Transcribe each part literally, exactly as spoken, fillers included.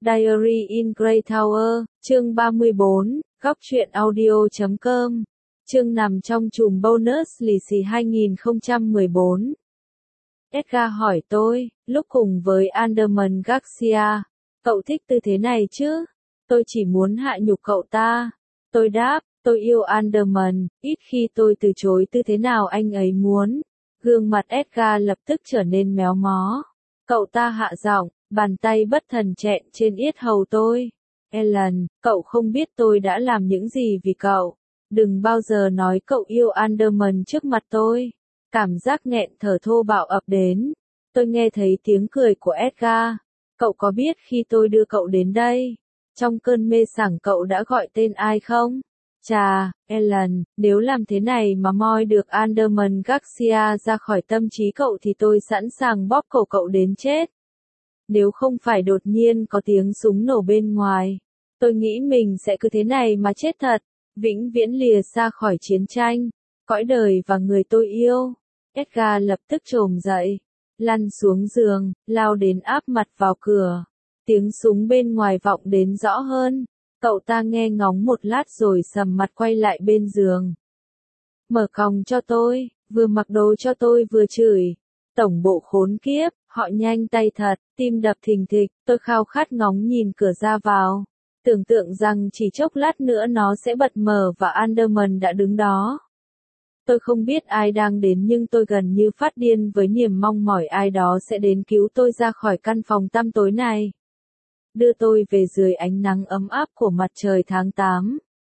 Diary in Grey Tower, chương ba mươi bốn, góc truyện audio chấm com. Chương nằm trong chùm bonus lì xì hai không một bốn. Edgar hỏi tôi, lúc cùng với Anderman Garcia, cậu thích tư thế này chứ? Tôi chỉ muốn hạ nhục cậu ta. Tôi đáp, tôi yêu Anderman, ít khi tôi từ chối tư thế nào anh ấy muốn. Gương mặt Edgar lập tức trở nên méo mó. Cậu ta hạ giọng, bàn tay bất thần chẹn trên yết hầu tôi. Ellen, cậu không biết tôi đã làm những gì vì cậu. Đừng bao giờ nói cậu yêu Anderman trước mặt tôi. Cảm giác nghẹn thở thô bạo ập đến. Tôi nghe thấy tiếng cười của Edgar. Cậu có biết khi tôi đưa cậu đến đây, trong cơn mê sảng cậu đã gọi tên ai không? Chà, Ellen, nếu làm thế này mà moi được Anderman Garcia ra khỏi tâm trí cậu thì tôi sẵn sàng bóp cổ cậu đến chết. Nếu không phải đột nhiên có tiếng súng nổ bên ngoài, tôi nghĩ mình sẽ cứ thế này mà chết thật, vĩnh viễn lìa xa khỏi chiến tranh, cõi đời và người tôi yêu. Edgar lập tức trồm dậy, lăn xuống giường, lao đến áp mặt vào cửa. Tiếng súng bên ngoài vọng đến rõ hơn. Cậu ta nghe ngóng một lát rồi sầm mặt quay lại bên giường. Mở còng cho tôi, vừa mặc đồ cho tôi vừa chửi. Tổng bộ khốn kiếp, họ nhanh tay thật, tim đập thình thịch, tôi khao khát ngóng nhìn cửa ra vào. Tưởng tượng rằng chỉ chốc lát nữa nó sẽ bật mở và Anderman đã đứng đó. Tôi không biết ai đang đến nhưng tôi gần như phát điên với niềm mong mỏi ai đó sẽ đến cứu tôi ra khỏi căn phòng tăm tối này. Đưa tôi về dưới ánh nắng ấm áp của mặt trời tháng tám.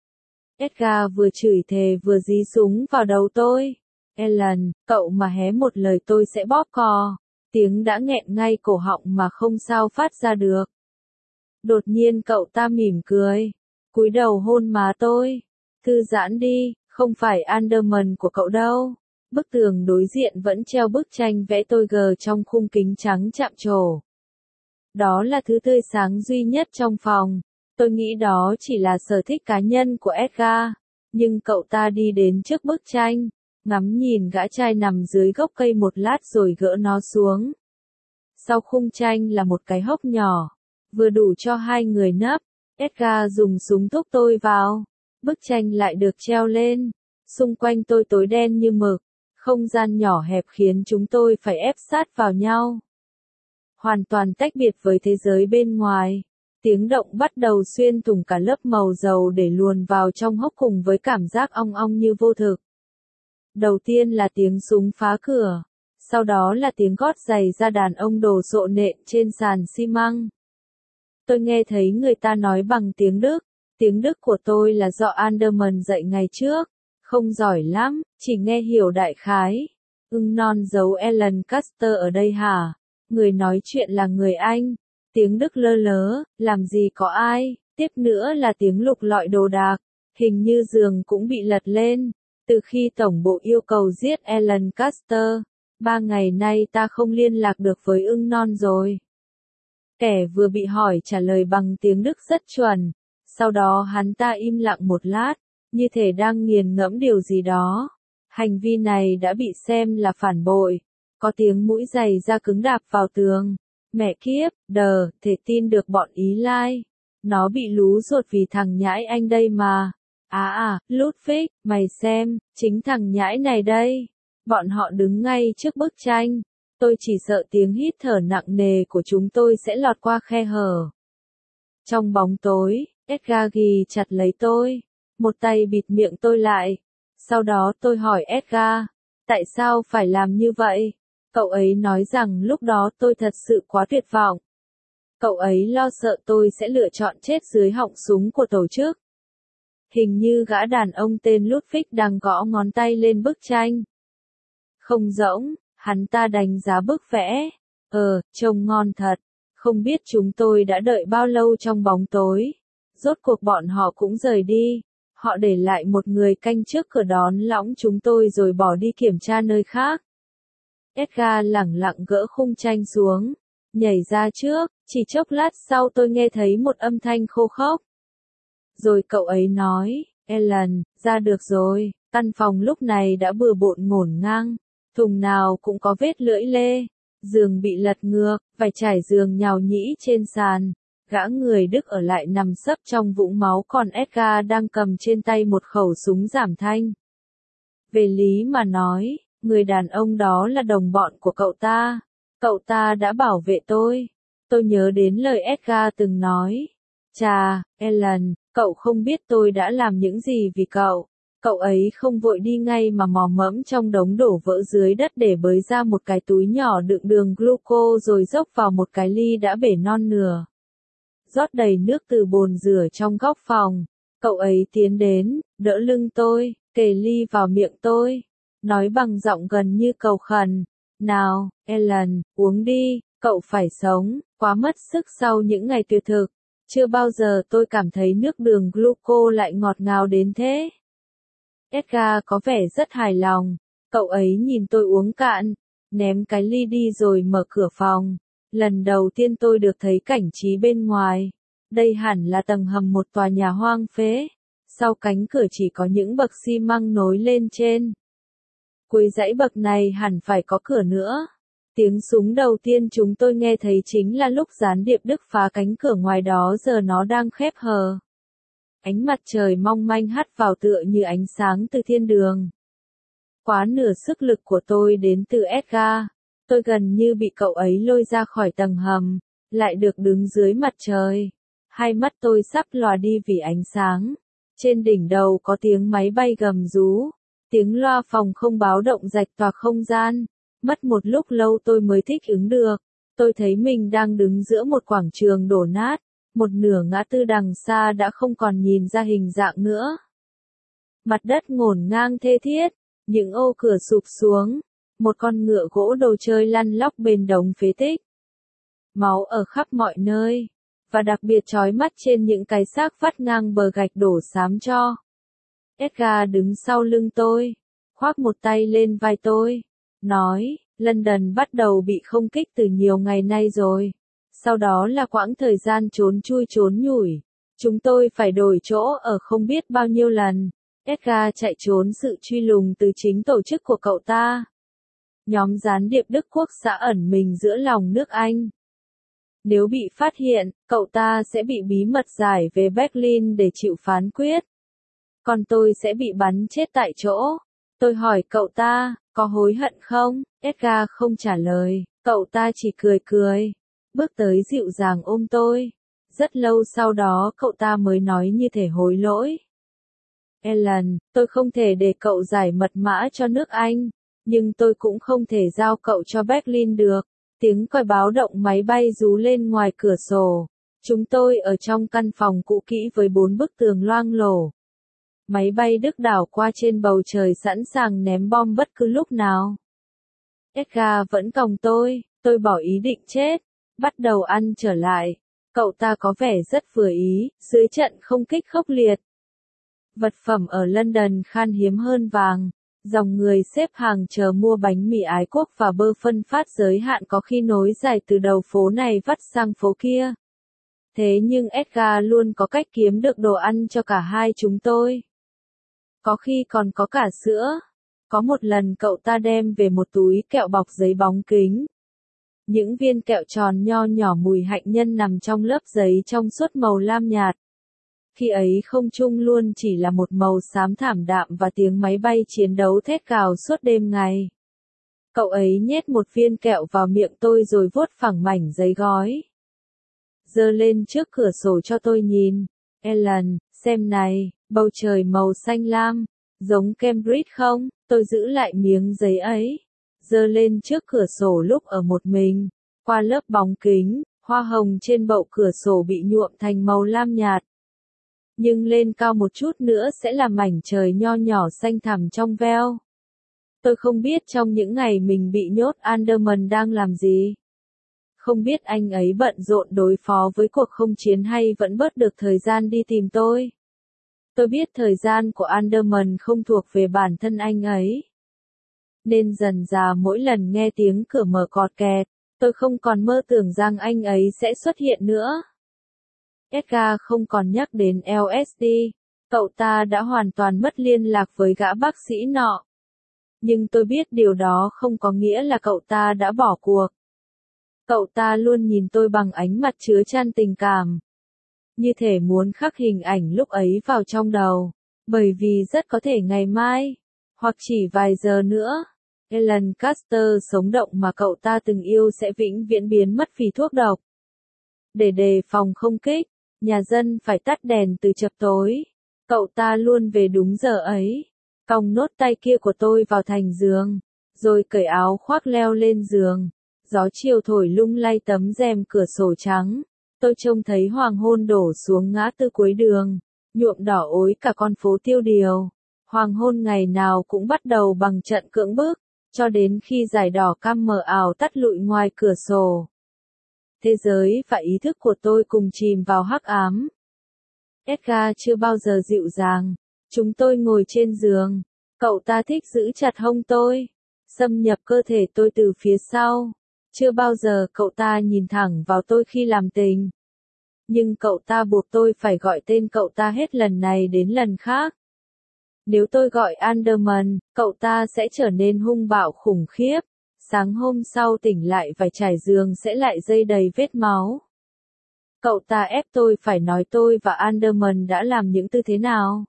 Edgar vừa chửi thề vừa dí súng vào đầu tôi. Ellen, cậu mà hé một lời tôi sẽ bóp cò. Tiếng đã nghẹn ngay cổ họng mà không sao phát ra được. Đột nhiên cậu ta mỉm cười, cúi đầu hôn má tôi. Thư giãn đi, không phải Anderman của cậu đâu. Bức tường đối diện vẫn treo bức tranh vẽ tôi gờ trong khung kính trắng chạm trổ. Đó là thứ tươi sáng duy nhất trong phòng. Tôi nghĩ đó chỉ là sở thích cá nhân của Edgar. Nhưng cậu ta đi đến trước bức tranh, ngắm nhìn gã trai nằm dưới gốc cây một lát rồi gỡ nó xuống. Sau khung tranh là một cái hốc nhỏ, vừa đủ cho hai người nấp. Edgar dùng súng thúc tôi vào. Bức tranh lại được treo lên. Xung quanh tôi tối đen như mực. Không gian nhỏ hẹp khiến chúng tôi phải ép sát vào nhau. Hoàn toàn tách biệt với thế giới bên ngoài. Tiếng động bắt đầu xuyên thủng cả lớp màu dầu để luồn vào trong hốc cùng với cảm giác ong ong như vô thực. Đầu tiên là tiếng súng phá cửa. Sau đó là tiếng gót giày da đàn ông đổ xộ nện trên sàn xi măng. Tôi nghe thấy người ta nói bằng tiếng Đức. Tiếng Đức của tôi là do Anderman dạy ngày trước. Không giỏi lắm, chỉ nghe hiểu đại khái. Ưng non giấu Ellen Custer ở đây hả? Người nói chuyện là người Anh. Tiếng Đức lơ lớ, làm gì có ai. Tiếp nữa là tiếng lục lọi đồ đạc. Hình như giường cũng bị lật lên. Từ khi tổng bộ yêu cầu giết Ellen Custer, ba ngày nay ta không liên lạc được với ưng non rồi. Kẻ vừa bị hỏi trả lời bằng tiếng Đức rất chuẩn. Sau đó hắn ta im lặng một lát, như thể đang nghiền ngẫm điều gì đó. Hành vi này đã bị xem là phản bội. Có tiếng mũi giày da cứng đạp vào tường. Mẹ kiếp, đờ, thể tin được bọn Ý Lai. Nó bị lú ruột vì thằng nhãi anh đây mà. À à, Ludwig, mày xem, chính thằng nhãi này đây. Bọn họ đứng ngay trước bức tranh. Tôi chỉ sợ tiếng hít thở nặng nề của chúng tôi sẽ lọt qua khe hở. Trong bóng tối, Edgar ghì chặt lấy tôi. Một tay bịt miệng tôi lại. Sau đó tôi hỏi Edgar, tại sao phải làm như vậy? Cậu ấy nói rằng lúc đó tôi thật sự quá tuyệt vọng. Cậu ấy lo sợ tôi sẽ lựa chọn chết dưới họng súng của tổ chức. Hình như gã đàn ông tên Ludwig đang gõ ngón tay lên bức tranh. Không rỗng, hắn ta đánh giá bức vẽ. Ờ, trông ngon thật. Không biết chúng tôi đã đợi bao lâu trong bóng tối. Rốt cuộc bọn họ cũng rời đi. Họ để lại một người canh trước cửa đón lõng chúng tôi rồi bỏ đi kiểm tra nơi khác. Edgar lẳng lặng gỡ khung tranh xuống, nhảy ra trước, chỉ chốc lát sau tôi nghe thấy một âm thanh khô khốc. Rồi cậu ấy nói, Ellen, ra được rồi. Căn phòng lúc này đã bừa bộn ngổn ngang, thùng nào cũng có vết lưỡi lê, giường bị lật ngược, vải trải giường nhào nhĩ trên sàn, Gã người Đức ở lại nằm sấp trong vũng máu còn Edgar đang cầm trên tay một khẩu súng giảm thanh. Về lý mà nói, người đàn ông đó là đồng bọn của cậu ta. Cậu ta đã bảo vệ tôi. Tôi nhớ đến lời Edgar từng nói. Chà, Ellen, cậu không biết tôi đã làm những gì vì cậu. Cậu ấy không vội đi ngay mà mò mẫm trong đống đổ vỡ dưới đất để bới ra một cái túi nhỏ đựng đường gluco rồi dốc vào một cái ly đã bể non nửa. Rót đầy nước từ bồn rửa trong góc phòng. Cậu ấy tiến đến, đỡ lưng tôi, kề ly vào miệng tôi. Nói bằng giọng gần như cầu khẩn. Nào, Ellen, uống đi, cậu phải sống, quá mất sức sau những ngày tuyệt thực. Chưa bao giờ tôi cảm thấy nước đường gluco lại ngọt ngào đến thế. Edgar có vẻ rất hài lòng. Cậu ấy nhìn tôi uống cạn, ném cái ly đi rồi mở cửa phòng. Lần đầu tiên tôi được thấy cảnh trí bên ngoài. Đây hẳn là tầng hầm một tòa nhà hoang phế. Sau cánh cửa chỉ có những bậc xi măng nối lên trên. Cuối dãy bậc này hẳn phải có cửa nữa. Tiếng súng đầu tiên chúng tôi nghe thấy chính là lúc gián điệp Đức phá cánh cửa ngoài đó giờ nó đang khép hờ. Ánh mặt trời mong manh hắt vào tựa như ánh sáng từ thiên đường. Quá nửa sức lực của tôi đến từ Edgar. Tôi gần như bị cậu ấy lôi ra khỏi tầng hầm, lại được đứng dưới mặt trời. Hai mắt tôi sắp lòa đi vì ánh sáng. Trên đỉnh đầu có tiếng máy bay gầm rú. Tiếng loa phòng không báo động rạch toạc không gian. Mất một lúc lâu tôi mới thích ứng được. Tôi thấy mình đang đứng giữa một quảng trường đổ nát. Một nửa ngã tư đằng xa đã không còn nhìn ra hình dạng nữa. Mặt đất ngổn ngang thê thiết. Những ô cửa sụp xuống. Một con ngựa gỗ đồ chơi lăn lóc bên đống phế tích. Máu ở khắp mọi nơi. Và đặc biệt chói mắt trên những cái xác vắt ngang bờ gạch đổ xám cho. Edgar đứng sau lưng tôi. Khoác một tay lên vai tôi. Nói, London bắt đầu bị không kích từ nhiều ngày nay rồi. Sau đó là quãng thời gian trốn chui trốn nhủi. Chúng tôi phải đổi chỗ ở không biết bao nhiêu lần. Edgar chạy trốn sự truy lùng từ chính tổ chức của cậu ta. Nhóm gián điệp Đức Quốc xã ẩn mình giữa lòng nước Anh. Nếu bị phát hiện, cậu ta sẽ bị bí mật giải về Berlin để chịu phán quyết. Còn tôi sẽ bị bắn chết tại chỗ. Tôi hỏi cậu ta, có hối hận không? Edgar không trả lời, cậu ta chỉ cười cười. Bước tới dịu dàng ôm tôi. Rất lâu sau đó cậu ta mới nói như thể hối lỗi. Ellen, tôi không thể để cậu giải mật mã cho nước Anh. Nhưng tôi cũng không thể giao cậu cho Berlin được. Tiếng còi báo động máy bay rú lên ngoài cửa sổ. Chúng tôi ở trong căn phòng cũ kỹ với bốn bức tường loang lổ. Máy bay Đức đảo qua trên bầu trời sẵn sàng ném bom bất cứ lúc nào. Edgar vẫn còng tôi, tôi bỏ ý định chết. Bắt đầu ăn trở lại. Cậu ta có vẻ rất vừa ý, dưới trận không kích khốc liệt. Vật phẩm ở London khan hiếm hơn vàng. Dòng người xếp hàng chờ mua bánh mì ái quốc và bơ phân phát giới hạn có khi nối dài từ đầu phố này vắt sang phố kia. Thế nhưng Edgar luôn có cách kiếm được đồ ăn cho cả hai chúng tôi. Có khi còn có cả sữa. Có một lần cậu ta đem về một túi kẹo bọc giấy bóng kính. Những viên kẹo tròn nho nhỏ mùi hạnh nhân nằm trong lớp giấy trong suốt màu lam nhạt. Khi ấy không trung luôn chỉ là một màu xám thảm đạm và tiếng máy bay chiến đấu thét gào suốt đêm ngày. Cậu ấy nhét một viên kẹo vào miệng tôi rồi vuốt phẳng mảnh giấy gói. Giơ lên trước cửa sổ cho tôi nhìn. Ellen, xem này, bầu trời màu xanh lam, giống Cambridge không? Tôi giữ lại miếng giấy ấy. Giơ lên trước cửa sổ lúc ở một mình. Qua lớp bóng kính, hoa hồng trên bậu cửa sổ bị nhuộm thành màu lam nhạt. Nhưng lên cao một chút nữa sẽ là mảnh trời nho nhỏ xanh thẳm trong veo. Tôi không biết trong những ngày mình bị nhốt Anderman đang làm gì. Không biết anh ấy bận rộn đối phó với cuộc không chiến hay vẫn bớt được thời gian đi tìm tôi. Tôi biết thời gian của Anderman không thuộc về bản thân anh ấy. Nên dần dà mỗi lần nghe tiếng cửa mở cọt kẹt, tôi không còn mơ tưởng rằng anh ấy sẽ xuất hiện nữa. Edgar không còn nhắc đến lờ ét đê, cậu ta đã hoàn toàn mất liên lạc với gã bác sĩ nọ. Nhưng tôi biết điều đó không có nghĩa là cậu ta đã bỏ cuộc. Cậu ta luôn nhìn tôi bằng ánh mắt chứa chan tình cảm. Như thể muốn khắc hình ảnh lúc ấy vào trong đầu. Bởi vì rất có thể ngày mai, hoặc chỉ vài giờ nữa, Alan Caster sống động mà cậu ta từng yêu sẽ vĩnh viễn biến mất vì thuốc độc. Để đề phòng không kích, nhà dân phải tắt đèn từ chập tối. Cậu ta luôn về đúng giờ ấy, còng nốt tay kia của tôi vào thành giường, rồi cởi áo khoác leo lên giường. Gió chiều thổi lung lay tấm rèm cửa sổ trắng. Tôi trông thấy hoàng hôn đổ xuống ngã tư cuối đường, nhuộm đỏ ối cả con phố tiêu điều. Hoàng hôn ngày nào cũng bắt đầu bằng trận cưỡng bức, cho đến khi dải đỏ cam mờ ảo tắt lụi ngoài cửa sổ. Thế giới và ý thức của tôi cùng chìm vào hắc ám. Edgar chưa bao giờ dịu dàng. Chúng tôi ngồi trên giường. Cậu ta thích giữ chặt hông tôi, xâm nhập cơ thể tôi từ phía sau. Chưa bao giờ cậu ta nhìn thẳng vào tôi khi làm tình. Nhưng cậu ta buộc tôi phải gọi tên cậu ta hết lần này đến lần khác. Nếu tôi gọi Anderman, cậu ta sẽ trở nên hung bạo khủng khiếp. Sáng hôm sau tỉnh lại vài trải giường sẽ lại dây đầy vết máu. Cậu ta ép tôi phải nói tôi và Anderman đã làm những tư thế nào.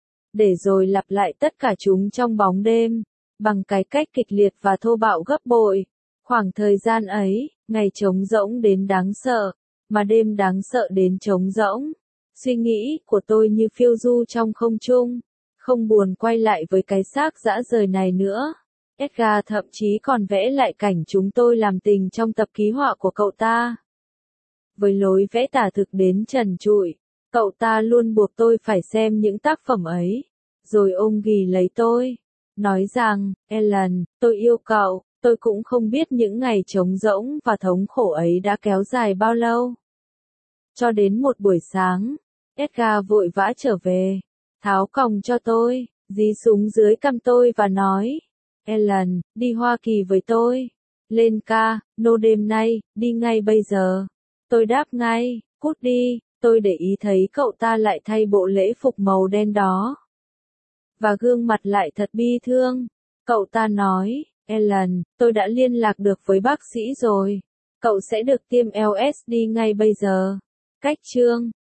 Để rồi lặp lại tất cả chúng trong bóng đêm, bằng cái cách kịch liệt và thô bạo gấp bội. Khoảng thời gian ấy, ngày trống rỗng đến đáng sợ, mà đêm đáng sợ đến trống rỗng. Suy nghĩ của tôi như phiêu du trong không trung, không buồn quay lại với cái xác dã rời này nữa. Edgar thậm chí còn vẽ lại cảnh chúng tôi làm tình trong tập ký họa của cậu ta. Với lối vẽ tả thực đến trần trụi, cậu ta luôn buộc tôi phải xem những tác phẩm ấy, rồi ôm ghì lấy tôi, nói rằng, Ellen, tôi yêu cậu. Tôi cũng không biết những ngày trống rỗng và thống khổ ấy đã kéo dài bao lâu. Cho đến một buổi sáng, Edgar vội vã trở về, tháo còng cho tôi, dí súng dưới cằm tôi và nói, Ellen, đi Hoa Kỳ với tôi. Lên ca, nô đêm nay, đi ngay bây giờ. Tôi đáp ngay, cút đi. Tôi để ý thấy cậu ta lại thay bộ lễ phục màu đen đó. Và gương mặt lại thật bi thương. Cậu ta nói, Ellen, tôi đã liên lạc được với bác sĩ rồi. Cậu sẽ được tiêm L S D ngay bây giờ. Cách chương